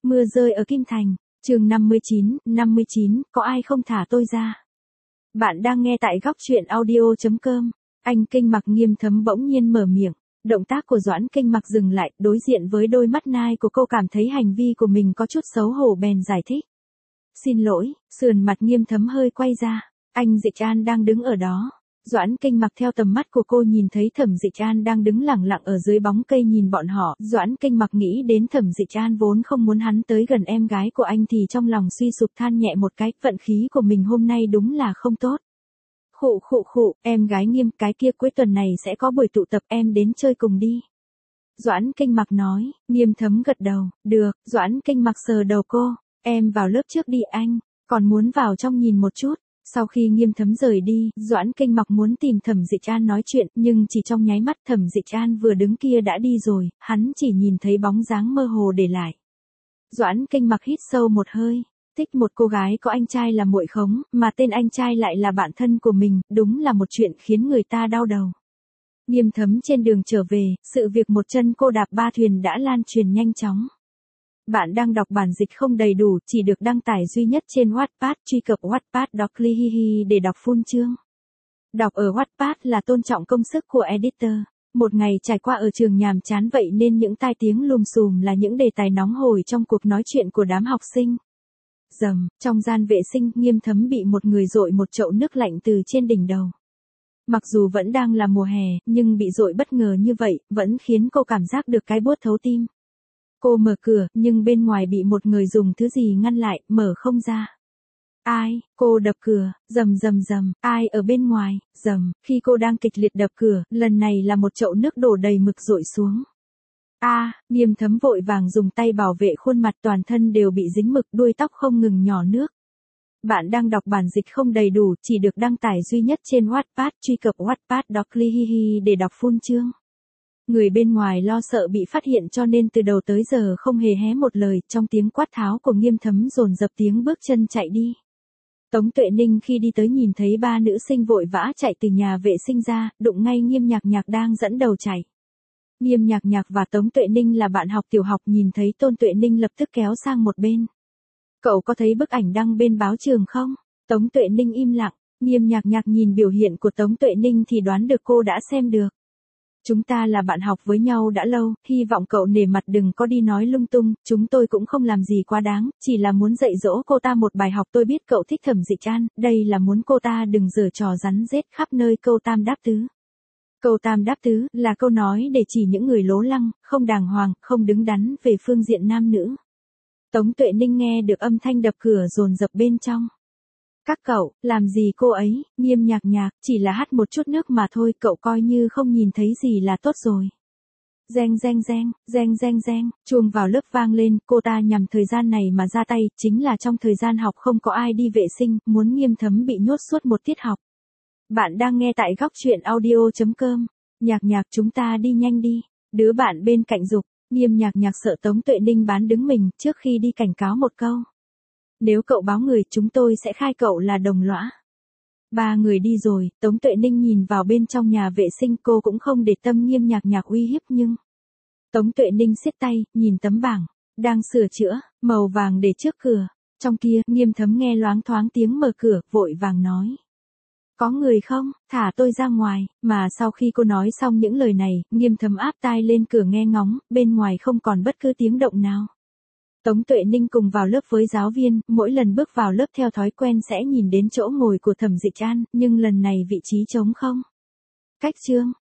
Mưa rơi ở Kim Thành, chương 59, có ai không thả tôi ra? Bạn đang nghe tại góc truyện audio.com. Anh Kinh Mặc Nghiêm Thấm bỗng nhiên mở miệng, động tác của Doãn Kinh Mặc dừng lại, đối diện với đôi mắt nai của cô cảm thấy hành vi của mình có chút xấu hổ bèn giải thích. Xin lỗi, sườn mặt Nghiêm Thấm hơi quay ra, anh Dịch An đang đứng ở đó. Doãn Kinh Mặc theo tầm mắt của cô nhìn thấy Thẩm Dịch An đang đứng lặng lặng ở dưới bóng cây nhìn bọn họ. Doãn Kinh Mặc nghĩ đến Thẩm Dịch An vốn không muốn hắn tới gần em gái của anh thì trong lòng suy sụp than nhẹ một cái, vận khí của mình hôm nay đúng là không tốt. Khụ, em gái Nghiêm, cái kia cuối tuần này sẽ có buổi tụ tập, em đến chơi cùng đi. Doãn Kinh Mặc nói. Nghiêm Thấm gật đầu, được. Doãn Kinh Mặc sờ đầu cô, em vào lớp trước đi anh, còn muốn vào trong nhìn một chút. Sau khi Nghiêm Thấm rời đi, Doãn Kinh Mặc muốn tìm Thẩm Dịch An nói chuyện, nhưng chỉ trong nháy mắt Thẩm Dịch An vừa đứng kia đã đi rồi, hắn chỉ nhìn thấy bóng dáng mơ hồ để lại. Doãn Kinh Mặc hít sâu một hơi, thích một cô gái có anh trai là muội khống, mà tên anh trai lại là bạn thân của mình, đúng là một chuyện khiến người ta đau đầu. Nghiêm Thấm trên đường trở về, sự việc một chân cô đạp ba thuyền đã lan truyền nhanh chóng. Bạn đang đọc bản dịch không đầy đủ, chỉ được đăng tải duy nhất trên Wattpad, truy cập Wattpad.com để đọc full chương. Đọc ở Wattpad là tôn trọng công sức của editor. Một ngày trải qua ở trường nhàm chán vậy nên những tai tiếng lùm xùm là những đề tài nóng hổi trong cuộc nói chuyện của đám học sinh. Trong gian vệ sinh, Nghiêm Thấm bị một người dội một chậu nước lạnh từ trên đỉnh đầu. Mặc dù vẫn đang là mùa hè, nhưng bị dội bất ngờ như vậy, vẫn khiến cô cảm giác được cái buốt thấu tim. Cô mở cửa, nhưng bên ngoài bị một người dùng thứ gì ngăn lại, mở không ra. Ai? Cô đập cửa, rầm, ai ở bên ngoài? Khi cô đang kịch liệt đập cửa, lần này là một chậu nước đổ đầy mực dội xuống. Nghiêm Thấm vội vàng dùng tay bảo vệ khuôn mặt, toàn thân đều bị dính mực, đuôi tóc không ngừng nhỏ nước. Bạn đang đọc bản dịch không đầy đủ, chỉ được đăng tải duy nhất trên Wattpad, truy cập Wattpad.com để đọc full chương. Người bên ngoài lo sợ bị phát hiện cho nên từ đầu tới giờ không hề hé một lời, trong tiếng quát tháo của Nghiêm Thấm dồn dập tiếng bước chân chạy đi. Tống Tuệ Ninh khi đi tới nhìn thấy ba nữ sinh vội vã chạy từ nhà vệ sinh ra, đụng ngay Nghiêm Nhạc Nhạc đang dẫn đầu chạy. Nghiêm Nhạc Nhạc và Tống Tuệ Ninh là bạn học tiểu học, nhìn thấy Tôn Tuệ Ninh lập tức kéo sang một bên. Cậu có thấy bức ảnh đăng bên báo trường không? Tống Tuệ Ninh im lặng, Nghiêm Nhạc Nhạc nhìn biểu hiện của Tống Tuệ Ninh thì đoán được cô đã xem được. Chúng ta là bạn học với nhau đã lâu, hy vọng cậu nể mặt đừng có đi nói lung tung, chúng tôi cũng không làm gì quá đáng, chỉ là muốn dạy dỗ cô ta một bài học. Tôi biết cậu thích Thẩm Dịch An, đây là muốn cô ta đừng giở trò rắn rết khắp nơi. Câu tam đáp tứ. Câu tam đáp tứ là câu nói để chỉ những người lố lăng, không đàng hoàng, không đứng đắn về phương diện nam nữ. Tống Tuệ Ninh nghe được âm thanh đập cửa dồn dập bên trong. Các cậu, làm gì cô ấy? Nghiêm Nhạc Nhạc, chỉ là hắt một chút nước mà thôi, cậu coi như không nhìn thấy gì là tốt rồi. Reng, chuông vào lớp vang lên, cô ta nhằm thời gian này mà ra tay, chính là trong thời gian học không có ai đi vệ sinh, muốn Nghiêm Thấm bị nhốt suốt một tiết học. Bạn đang nghe tại góc truyện audio.com. Nhạc Nhạc, chúng ta đi nhanh đi. Đứa bạn bên cạnh giục. Nghiêm Nhạc Nhạc sợ Tống Tuệ Ninh bán đứng mình, trước khi đi cảnh cáo một câu. Nếu cậu báo người, chúng tôi sẽ khai cậu là đồng lõa. Ba người đi rồi, Tống Tuệ Ninh nhìn vào bên trong nhà vệ sinh, cô cũng không để tâm Nghiêm Nhạc Nhạc uy hiếp nhưng. Tống Tuệ Ninh siết tay, nhìn tấm bảng, đang sửa chữa, màu vàng để trước cửa. Trong kia, Nghiêm Thấm nghe loáng thoáng tiếng mở cửa, vội vàng nói. Có người không? Thả tôi ra ngoài. Mà sau khi cô nói xong những lời này, Nghiêm Thấm áp tai lên cửa nghe ngóng, bên ngoài không còn bất cứ tiếng động nào. Tống Tuệ Ninh cùng vào lớp với giáo viên, mỗi lần bước vào lớp theo thói quen sẽ nhìn đến chỗ ngồi của Thẩm Dịch An, nhưng lần này vị trí trống không. Cách chương,